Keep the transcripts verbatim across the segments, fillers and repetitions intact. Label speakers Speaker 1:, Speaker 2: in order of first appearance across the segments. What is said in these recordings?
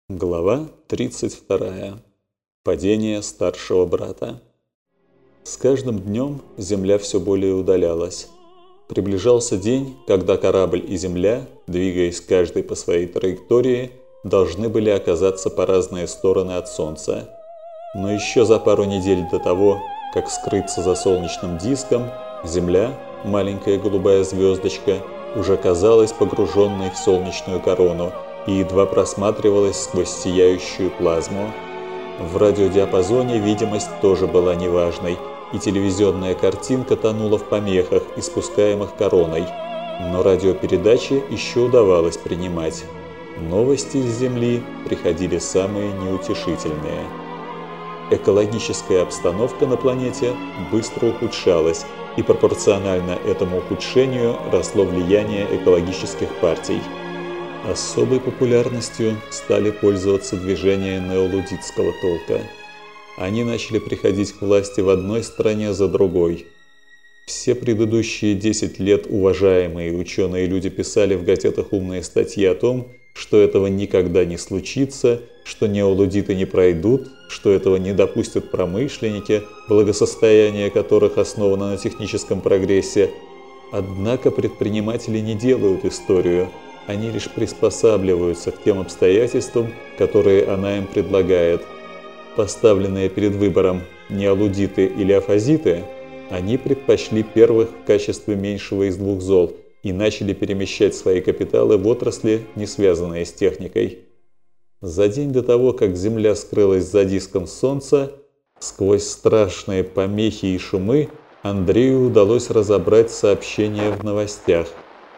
Speaker 1: Глава тридцать вторая. Падение старшего брата. С каждым днем Земля все более удалялась. Приближался день, когда корабль и Земля, двигаясь каждый по своей траектории, должны были оказаться по разные стороны от Солнца. Но еще за пару недель до того, как скрыться за солнечным диском, Земля, маленькая голубая звездочка, уже казалась погруженной в солнечную корону и едва просматривалась сквозь сияющую плазму. В радиодиапазоне видимость тоже была неважной, и телевизионная картинка тонула в помехах, испускаемых короной. Но радиопередачи еще удавалось принимать. Новости с Земли приходили самые неутешительные. Экологическая обстановка на планете быстро ухудшалась, и пропорционально этому ухудшению росло влияние экологических партий. Особой популярностью стали пользоваться движения неолуддитского толка. Они начали приходить к власти в одной стране за другой. Все предыдущие десять лет уважаемые ученые люди писали в газетах умные статьи о том, что этого никогда не случится, что неолуддиты не пройдут, что этого не допустят промышленники, благосостояние которых основано на техническом прогрессе. Однако предприниматели не делают историю. Они лишь приспосабливаются к тем обстоятельствам, которые она им предлагает. Поставленные перед выбором неолуддиты или афазиты, они предпочли первых в качестве меньшего из двух зол и начали перемещать свои капиталы в отрасли, не связанные с техникой. За день до того, как Земля скрылась за диском Солнца, сквозь страшные помехи и шумы Андрею удалось разобрать сообщения в новостях.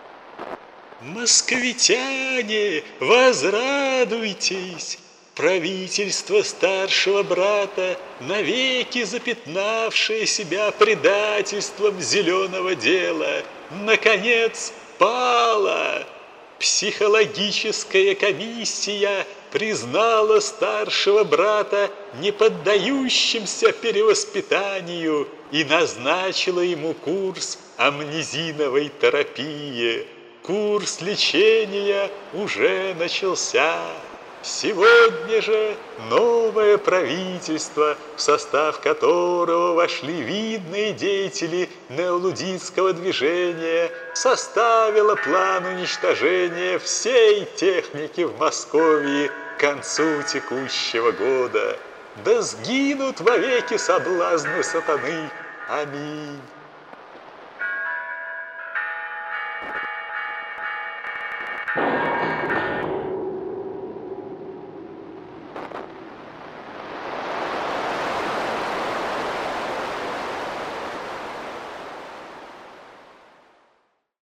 Speaker 2: «Москвитяне, возрадуйтесь! Правительство старшего брата, навеки запятнавшее себя предательством зеленого дела, наконец пало! Психологическая комиссия признала старшего брата неподдающимся перевоспитанию и назначила ему курс амнезиновой терапии. Курс лечения уже начался. Сегодня же новое правительство, в состав которого вошли видные деятели неолуддитского движения, составило план уничтожения всей техники в Москве к концу текущего года. Да сгинут вовеки соблазны сатаны. Аминь.